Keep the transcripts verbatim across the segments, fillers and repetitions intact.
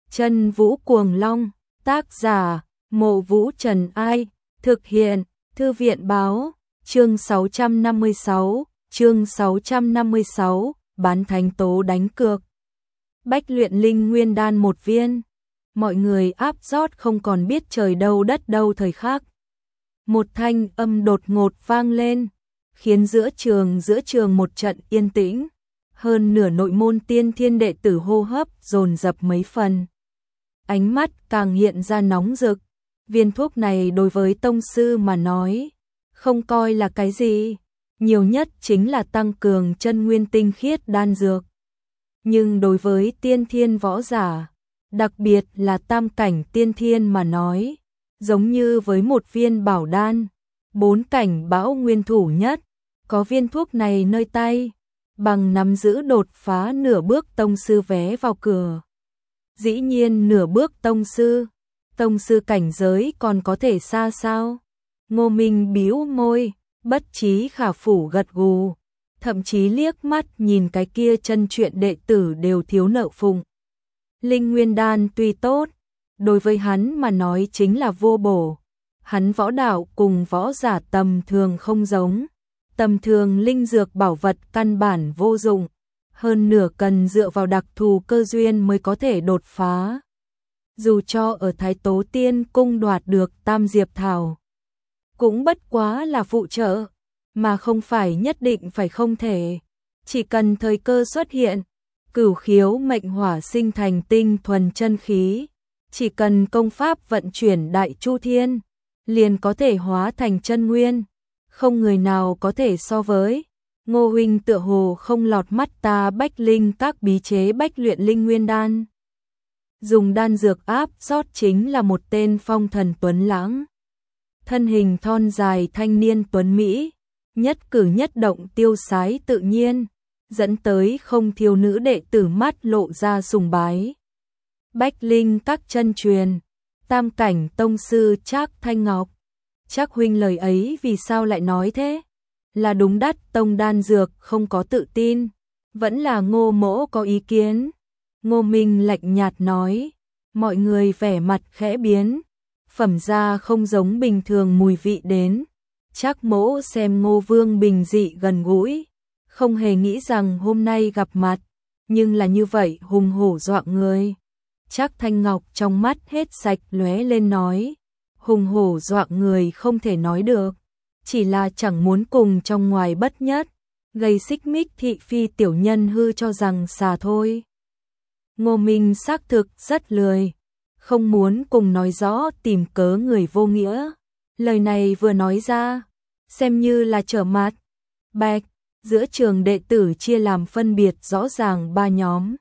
Chân Vũ Cuồng Long, tác giả, Mộ Vũ Trần Ai, thực hiện, Thư viện Báo, chương sáu trăm năm mươi sáu, chương sáu trăm năm mươi sáu, bán thánh tố đánh cược. Bách luyện linh nguyên đan một viên, mọi người áp rót không còn biết trời đâu đất đâu thời khắc. Một thanh âm đột ngột vang lên, khiến giữa trường giữa trường một trận yên tĩnh, hơn nửa nội môn tiên thiên đệ tử hô hấp dồn dập mấy phần. Ánh mắt càng hiện ra nóng rực, viên thuốc này đối với tông sư mà nói, không coi là cái gì, nhiều nhất chính là tăng cường chân nguyên tinh khiết đan dược. Nhưng đối với tiên thiên võ giả, đặc biệt là tam cảnh tiên thiên mà nói, giống như với một viên bảo đan, bốn cảnh bão nguyên thủ nhất, có viên thuốc này nơi tay, bằng nắm giữ đột phá nửa bước tông sư vé vào cửa. Dĩ nhiên nửa bước tông sư, tông sư cảnh giới còn có thể xa sao? Ngô Minh bĩu môi, bất trí khả phủ gật gù, thậm chí liếc mắt nhìn cái kia chân truyện đệ tử đều thiếu nợ phụng. Linh nguyên đan tuy tốt, đối với hắn mà nói chính là vô bổ. Hắn võ đạo cùng võ giả tầm thường không giống, tầm thường linh dược bảo vật căn bản vô dụng, hơn nửa cần dựa vào đặc thù cơ duyên mới có thể đột phá. Dù cho ở Thái Tố Tiên Cung đoạt được Tam Diệp Thảo, cũng bất quá là phụ trợ, mà không phải nhất định phải không thể. Chỉ cần thời cơ xuất hiện, cửu khiếu mệnh hỏa sinh thành tinh thuần chân khí, chỉ cần công pháp vận chuyển đại chu thiên, liền có thể hóa thành chân nguyên, không người nào có thể so với. Ngô huynh tựa hồ không lọt mắt ta Bách Linh các bí chế bách luyện linh nguyên đan. Dùng đan dược áp rót chính là một tên phong thần tuấn lãng. Thân hình thon dài thanh niên tuấn Mỹ, nhất cử nhất động tiêu sái tự nhiên, dẫn tới không thiếu nữ đệ tử mắt lộ ra sùng bái. Bách Linh các chân truyền, tam cảnh tông sư Trác Thanh Ngọc. Trác huynh lời ấy vì sao lại nói thế? Là đúng đắt tông đan dược không có tự tin, vẫn là Ngô mỗ có ý kiến? Ngô Minh lạnh nhạt nói, mọi người vẻ mặt khẽ biến, phẩm ra không giống bình thường mùi vị đến. Trác mỗ xem Ngô Vương bình dị gần gũi, không hề nghĩ rằng hôm nay gặp mặt, nhưng là như vậy hùng hổ dọa người. Trác Thanh Ngọc trong mắt hết sạch lóe lên nói, hùng hổ dọa người không thể nói được, chỉ là chẳng muốn cùng trong ngoài bất nhất, gây xích mích thị phi tiểu nhân hư cho rằng xà thôi. Ngô Minh xác thực rất lười, không muốn cùng nói rõ tìm cớ người vô nghĩa. Lời này vừa nói ra, xem như là trở mặt. Bạch, giữa trường đệ tử chia làm phân biệt rõ ràng ba nhóm.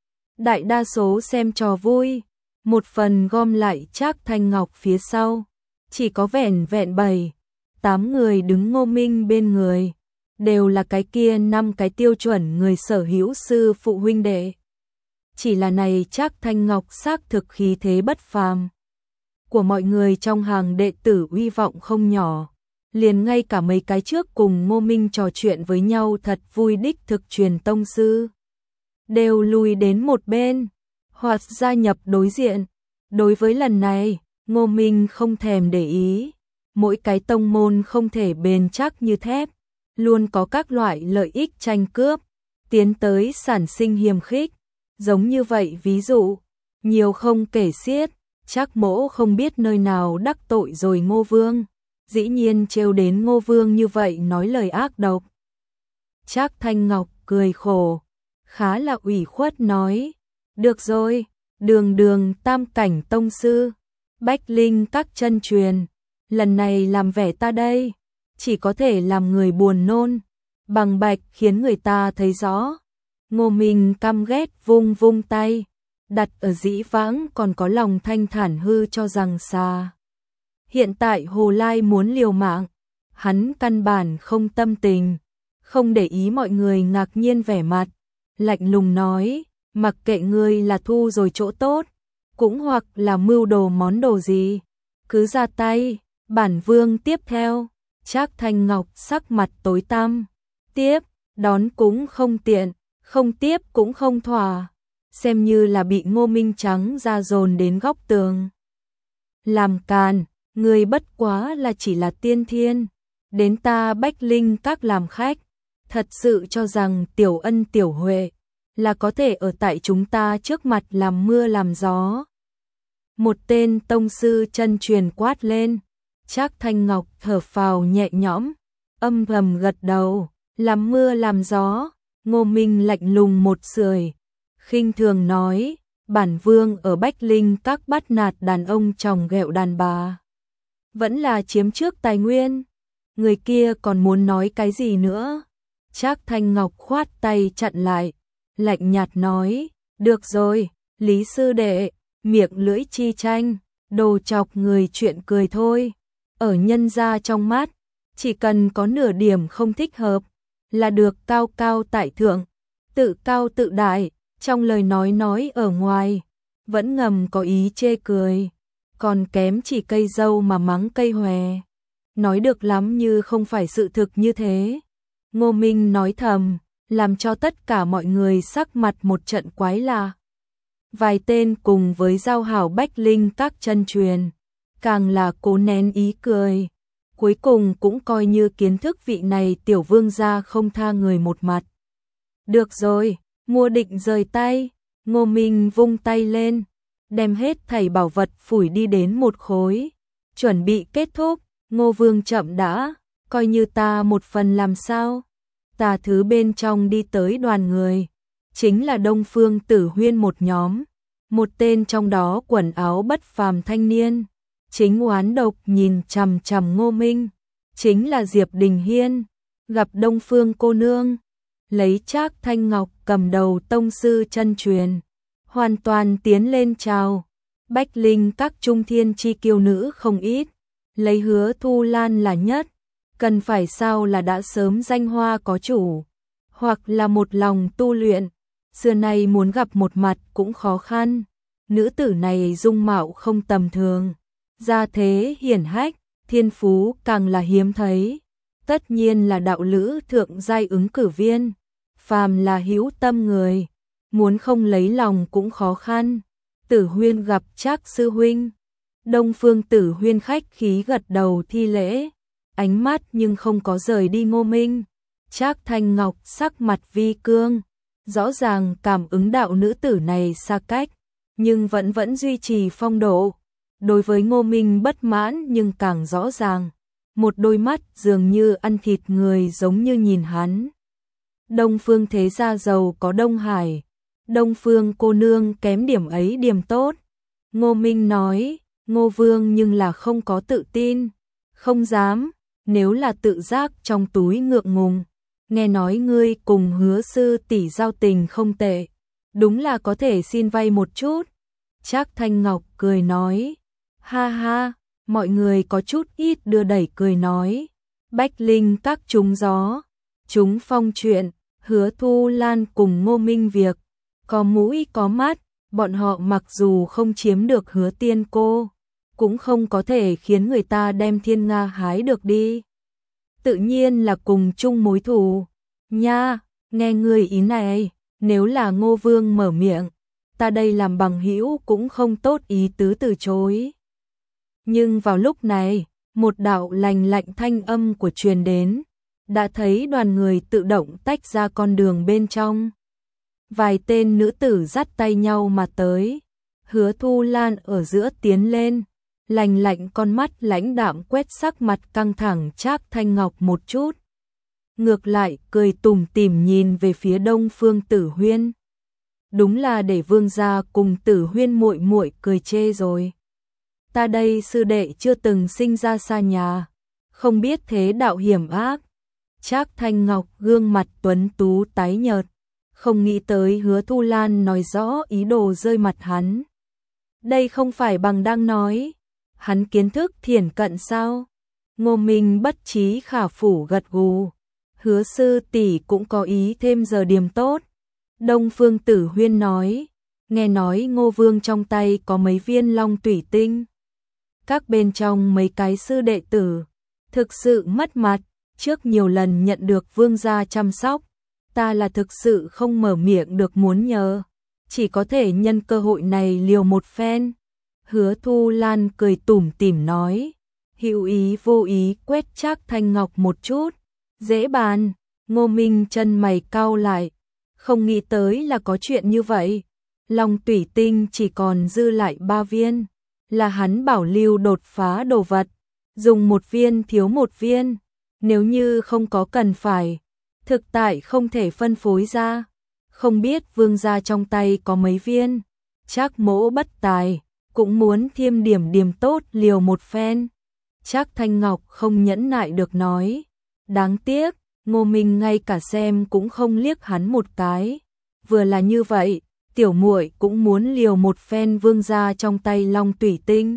Đại đa số xem trò vui, một phần gom lại Trác Thanh Ngọc phía sau, chỉ có vẻn vẹn bảy, tám người đứng Ngô Minh bên người, đều là cái kia năm cái tiêu chuẩn người sở hữu sư phụ huynh đệ. Chỉ là này Trác Thanh Ngọc xác thực khí thế bất phàm, của mọi người trong hàng đệ tử uy vọng không nhỏ, liền ngay cả mấy cái trước cùng Ngô Minh trò chuyện với nhau thật vui đích thực truyền tông sư, đều lùi đến một bên, hoặc gia nhập đối diện. Đối với lần này, Ngô Minh không thèm để ý, mỗi cái tông môn không thể bền chắc như thép, luôn có các loại lợi ích tranh cướp, tiến tới sản sinh hiềm khích. Giống như vậy ví dụ, nhiều không kể xiết. Trác mỗ không biết nơi nào đắc tội rồi Ngô Vương, dĩ nhiên trêu đến Ngô Vương như vậy nói lời ác độc. Trác Thanh Ngọc cười khổ, khá là ủy khuất nói, được rồi, đường đường tam cảnh tông sư, Bách Linh các chân truyền, lần này làm vẻ ta đây, chỉ có thể làm người buồn nôn, bằng bạch khiến người ta thấy rõ. Ngô Minh căm ghét vung vung tay, đặt ở dĩ vãng còn có lòng thanh thản hư cho rằng xa. Hiện tại Hồ Lai muốn liều mạng, hắn căn bản không tâm tình, không để ý mọi người ngạc nhiên vẻ mặt, lạnh lùng nói, mặc kệ ngươi là thu rồi chỗ tốt, cũng hoặc là mưu đồ món đồ gì, cứ ra tay, bản vương tiếp theo. Trác Thanh Ngọc sắc mặt tối tăm, tiếp, đón cũng không tiện, không tiếp cũng không thỏa. xem như là bị Ngô Minh trắng ra dồn đến góc tường. Làm càn, người bất quá là chỉ là tiên thiên, đến ta Bách Linh Các làm khách, thật sự cho rằng tiểu ân tiểu huệ là có thể ở tại chúng ta trước mặt làm mưa làm gió. Một tên tông sư chân truyền quát lên, Trác Thanh Ngọc thở phào nhẹ nhõm, âm thầm gật đầu, làm mưa làm gió. Ngô Minh lạnh lùng một sưởi, khinh thường nói, bản vương ở Bách Linh Các bắt nạt đàn ông chồng ghẹo đàn bà, vẫn là chiếm trước tài nguyên. Người kia còn muốn nói cái gì nữa? Trác Thanh Ngọc khoát tay chặn lại, lạnh nhạt nói, được rồi, Lý sư đệ, miệng lưỡi chi tranh, đồ chọc người chuyện cười thôi. Ở nhân gia trong mắt, chỉ cần có nửa điểm không thích hợp, là được cao cao tại thượng, tự cao tự đại, trong lời nói nói ở ngoài, vẫn ngầm có ý chê cười, còn kém chỉ cây dâu mà mắng cây hòe. Nói được lắm như không phải sự thực như thế. Ngô Minh nói thầm, làm cho tất cả mọi người sắc mặt một trận quái lạ. Vài tên cùng với giao hảo Bách Linh Các chân truyền, càng là cố nén ý cười. Cuối cùng cũng coi như kiến thức vị này tiểu vương gia không tha người một mặt. Được rồi, mua định rời tay, Ngô Minh vung tay lên, đem hết thảy bảo vật phủi đi đến một khối, chuẩn bị kết thúc. Ngô Vương chậm đã, coi như ta một phần làm sao. Tà thứ bên trong đi tới đoàn người, chính là Đông Phương Tử Huyên một nhóm, một tên trong đó quần áo bất phàm thanh niên, chính oán độc nhìn chằm chằm Ngô Minh, chính là Diệp Đình Hiên. Gặp Đông Phương cô nương, lấy Trác Thanh Ngọc cầm đầu tông sư chân truyền, hoàn toàn tiến lên chào. Bách Linh Các trung thiên chi kiêu nữ không ít, lấy Hứa Thu Lan là nhất, cần phải sao là đã sớm danh hoa có chủ, hoặc là một lòng tu luyện, xưa nay muốn gặp một mặt cũng khó khăn. Nữ tử này dung mạo không tầm thường, gia thế hiển hách, thiên phú càng là hiếm thấy, tất nhiên là đạo lữ thượng giai ứng cử viên, phàm là hữu tâm người, muốn không lấy lòng cũng khó khăn. Tử Huyên gặp Trác sư huynh. Đông Phương Tử Huyên khách khí gật đầu thi lễ, ánh mắt nhưng không có rời đi Ngô Minh. Trác Thanh Ngọc sắc mặt vi cương, rõ ràng cảm ứng đạo nữ tử này xa cách, nhưng vẫn vẫn duy trì phong độ. Đối với Ngô Minh bất mãn nhưng càng rõ ràng, một đôi mắt dường như ăn thịt người giống như nhìn hắn. Đông Phương thế gia giàu có Đông Hải, Đông Phương cô nương kém điểm ấy điểm tốt. Ngô Minh nói, Ngô Vương nhưng là không có tự tin, không dám, nếu là tự giác trong túi ngượng ngùng. Nghe nói ngươi cùng Hứa sư tỷ giao tình không tệ, đúng là có thể xin vay một chút. Trác Thanh Ngọc cười nói, ha ha, mọi người có chút ít đưa đẩy cười nói, Bách Linh Các trúng gió, trúng phong chuyện, Hứa Thu Lan cùng Ngô Minh việc, có mũi có mắt, bọn họ mặc dù không chiếm được Hứa tiên cô, cũng không có thể khiến người ta đem Thiên Nga hái được đi. Tự nhiên là cùng chung mối thù. Nha, nghe người ý này, nếu là Ngô Vương mở miệng, ta đây làm bằng hữu cũng không tốt ý tứ từ chối. Nhưng vào lúc này, một đạo lành lạnh thanh âm của truyền đến, đã thấy đoàn người tự động tách ra con đường bên trong. Vài tên nữ tử dắt tay nhau mà tới, Hứa Thu Lan ở giữa tiến lên, lành lạnh con mắt lãnh đạm quét sắc mặt căng thẳng Trác Thanh Ngọc một chút. Ngược lại cười tủm tỉm nhìn về phía Đông Phương Tử Huyên. Đúng là để vương gia cùng Tử Huyên muội muội cười chê rồi. Ta đây sư đệ chưa từng sinh ra xa nhà, không biết thế đạo hiểm ác. Trác Thanh Ngọc gương mặt tuấn tú tái nhợt, không nghĩ tới Hứa Thu Lan nói rõ ý đồ rơi mặt hắn. Đây không phải bằng đang nói, hắn kiến thức thiển cận sao? Ngô Minh bất trí khả phủ gật gù, Hứa sư tỷ cũng có ý thêm giờ điểm tốt. Đông Phương Tử Huyên nói, nghe nói Ngô Vương trong tay có mấy viên long tủy tinh. Các bên trong mấy cái sư đệ tử, thực sự mất mặt, trước nhiều lần nhận được vương gia chăm sóc, ta là thực sự không mở miệng được muốn nhờ. chỉ có thể nhân cơ hội này liều một phen. Hứa Thu Lan cười tủm tỉm nói, hữu ý vô ý quét Trác Thanh Ngọc một chút, dễ bàn. Ngô Minh chân mày cau lại, không nghĩ tới là có chuyện như vậy. Long Tủy Tinh chỉ còn dư lại ba viên, là hắn bảo lưu đột phá đồ vật, dùng một viên thiếu một viên, nếu như không có cần phải, thực tại không thể phân phối ra. Không biết vương gia trong tay có mấy viên, Trác mỗ bất tài, cũng muốn thêm điểm điểm tốt liều một phen. Trác Thanh Ngọc không nhẫn nại được nói, đáng tiếc, Ngô Minh ngay cả xem cũng không liếc hắn một cái. Vừa là như vậy, tiểu muội cũng muốn liều một phen vương gia trong tay Long Tủy Tinh.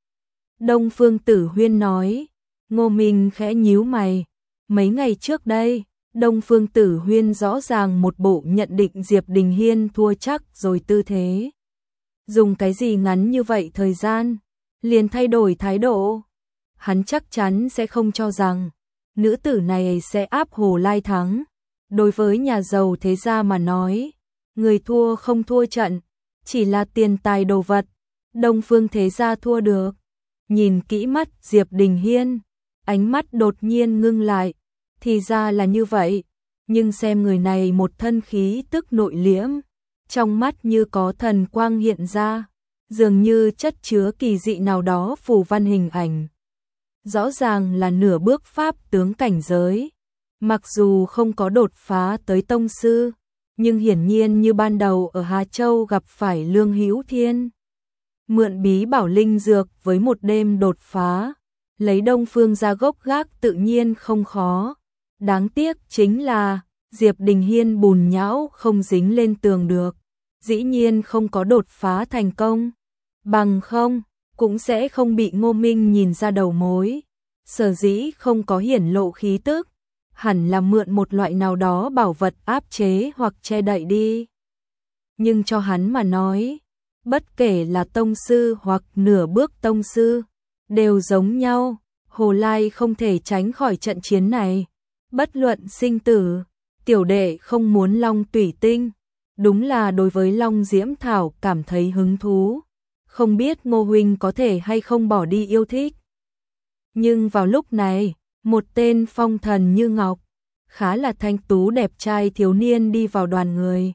Đông Phương Tử Huyên nói. Ngô Minh khẽ nhíu mày. Mấy ngày trước đây, Đông Phương Tử Huyên rõ ràng một bộ nhận định Diệp Đình Hiên thua chắc rồi tư thế. Dùng cái gì ngắn như vậy thời gian, liền thay đổi thái độ. Hắn chắc chắn sẽ không cho rằng nữ tử này sẽ áp Hồ Lai thắng. Đối với nhà giàu thế gia mà nói, người thua không thua trận, chỉ là tiền tài đồ vật. Đông Phương thế gia thua được. Nhìn kỹ mắt Diệp Đình Hiên, ánh mắt đột nhiên ngưng lại. Thì ra là như vậy, nhưng xem người này một thân khí tức nội liễm, trong mắt như có thần quang hiện ra, dường như chất chứa kỳ dị nào đó phù văn hình ảnh. Rõ ràng là nửa bước pháp tướng cảnh giới, mặc dù không có đột phá tới tông sư, nhưng hiển nhiên như ban đầu ở Hà Châu gặp phải Lương Hữu Thiên. Mượn bí bảo linh dược với một đêm đột phá, lấy Đông Phương ra gốc gác tự nhiên không khó. Đáng tiếc chính là Diệp Đình Hiên bùn nhão không dính lên tường được, dĩ nhiên không có đột phá thành công. Bằng không, cũng sẽ không bị Ngô Minh nhìn ra đầu mối. Sở dĩ không có hiển lộ khí tức, hẳn là mượn một loại nào đó bảo vật áp chế hoặc che đậy đi. Nhưng cho hắn mà nói, bất kể là tông sư hoặc nửa bước tông sư, đều giống nhau. Hồ Lai không thể tránh khỏi trận chiến này. Bất luận sinh tử, tiểu đệ không muốn Long Tủy Tinh. Đúng là đối với Long Diễm Thảo cảm thấy hứng thú. Không biết Ngô huynh có thể hay không bỏ đi yêu thích. Nhưng vào lúc này, một tên phong thần như ngọc, khá là thanh tú đẹp trai thiếu niên đi vào đoàn người,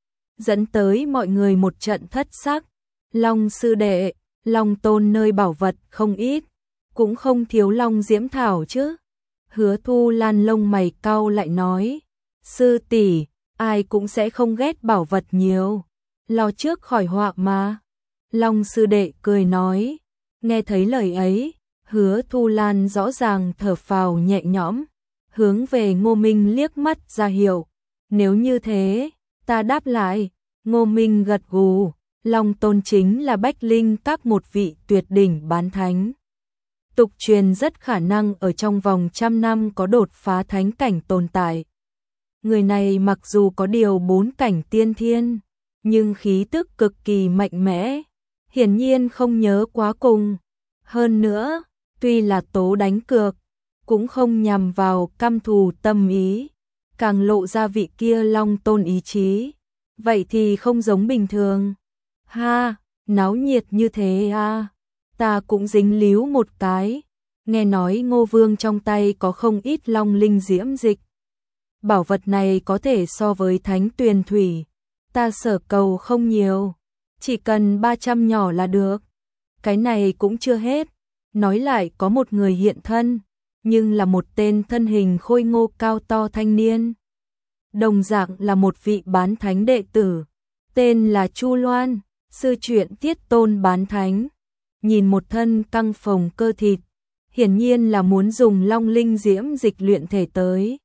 dẫn tới mọi người một trận thất sắc. Long sư đệ, Long tôn nơi bảo vật không ít, cũng không thiếu Long Diễm Thảo chứ. Hứa Thu Lan lông mày cau lại nói, sư tỷ, ai cũng sẽ không ghét bảo vật nhiều, lo trước khỏi họa mà. Long sư đệ cười nói, nghe thấy lời ấy, Hứa Thu Lan rõ ràng thở phào nhẹ nhõm, hướng về Ngô Minh liếc mắt ra hiệu, nếu như thế, ta đáp lại. Ngô Minh gật gù, Long tôn chính là Bách Linh các một vị tuyệt đỉnh bán thánh. Tục truyền rất khả năng ở trong vòng trăm năm có đột phá thánh cảnh tồn tại. Người này mặc dù có điều bốn cảnh tiên thiên, nhưng khí tức cực kỳ mạnh mẽ, hiển nhiên không nhớ quá cùng. Hơn nữa, tuy là tố đánh cược, cũng không nhằm vào căm thù tâm ý, càng lộ ra vị kia Long tôn ý chí. Vậy thì không giống bình thường. Ha, náo nhiệt như thế à, ta cũng dính líu một cái. Nghe nói Ngô Vương trong tay có không ít long linh diễm dịch. Bảo vật này có thể so với thánh tuyền thủy. Ta sở cầu không nhiều, chỉ cần ba trăm nhỏ là được. Cái này cũng chưa hết. Nói lại có một người hiện thân, nhưng là một tên thân hình khôi ngô cao to thanh niên. Đồng dạng là một vị bán thánh đệ tử, tên là Chu Loan, sư truyện Tiết Tôn bán thánh. Nhìn một thân căng phồng cơ thịt, hiển nhiên là muốn dùng long linh diễm dịch luyện thể tới.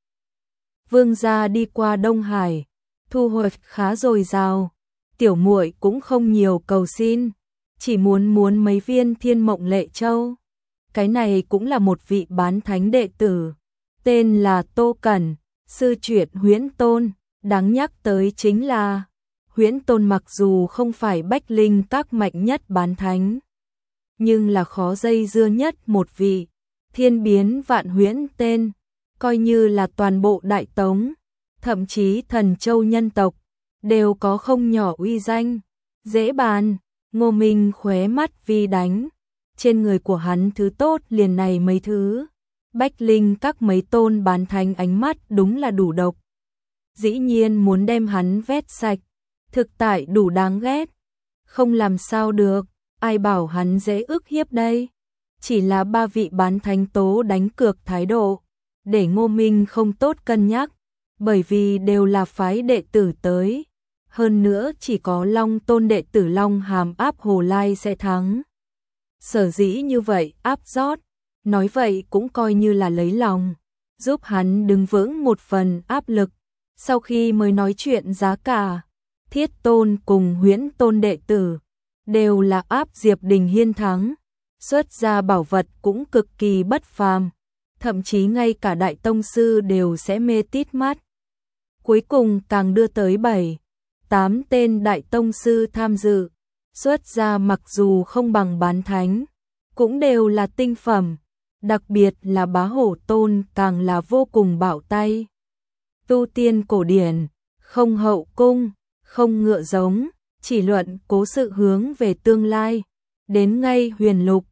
Vương gia đi qua Đông Hải, thu hoạch khá dồi dào, tiểu muội cũng không nhiều cầu xin, chỉ muốn muốn mấy viên Thiên Mộng Lệ Châu. Cái này cũng là một vị bán thánh đệ tử, tên là Tô Cẩn, sư truyện Huyễn Tôn. Đáng nhắc tới chính là Huyễn Tôn mặc dù không phải Bách Linh các mạnh nhất bán thánh, nhưng là khó dây dưa nhất một vị. Thiên biến vạn huyễn tên, coi như là toàn bộ Đại Tống, thậm chí Thần Châu nhân tộc, đều có không nhỏ uy danh, dễ bàn. Ngô Minh khóe mắt vi đánh, trên người của hắn thứ tốt liền này mấy thứ. Bách Linh các mấy tôn bán thánh ánh mắt đúng là đủ độc. Dĩ nhiên muốn đem hắn vét sạch, thực tại đủ đáng ghét. Không làm sao được, ai bảo hắn dễ ức hiếp đây. Chỉ là ba vị bán thánh tố đánh cược thái độ, để Ngô Minh không tốt cân nhắc, bởi vì đều là phái đệ tử tới. Hơn nữa chỉ có Long Tôn đệ tử Long Hàm áp Hồ Lai sẽ thắng. Sở dĩ như vậy áp rót, nói vậy cũng coi như là lấy lòng, giúp hắn đứng vững một phần áp lực. Sau khi mới nói chuyện giá cả, Thiết Tôn cùng Huyễn Tôn đệ tử đều là áp Diệp Đình Hiên thắng, xuất ra bảo vật cũng cực kỳ bất phàm, thậm chí ngay cả đại tông sư đều sẽ mê tít mắt. Cuối cùng càng đưa tới bảy, tám tên đại tông sư tham dự, xuất ra mặc dù không bằng bán thánh, cũng đều là tinh phẩm, đặc biệt là Bá Hổ Tôn càng là vô cùng bảo tay. Tu tiên cổ điển, không hậu cung, không ngựa giống, chỉ luận cố sự hướng về tương lai, đến ngay huyền lục,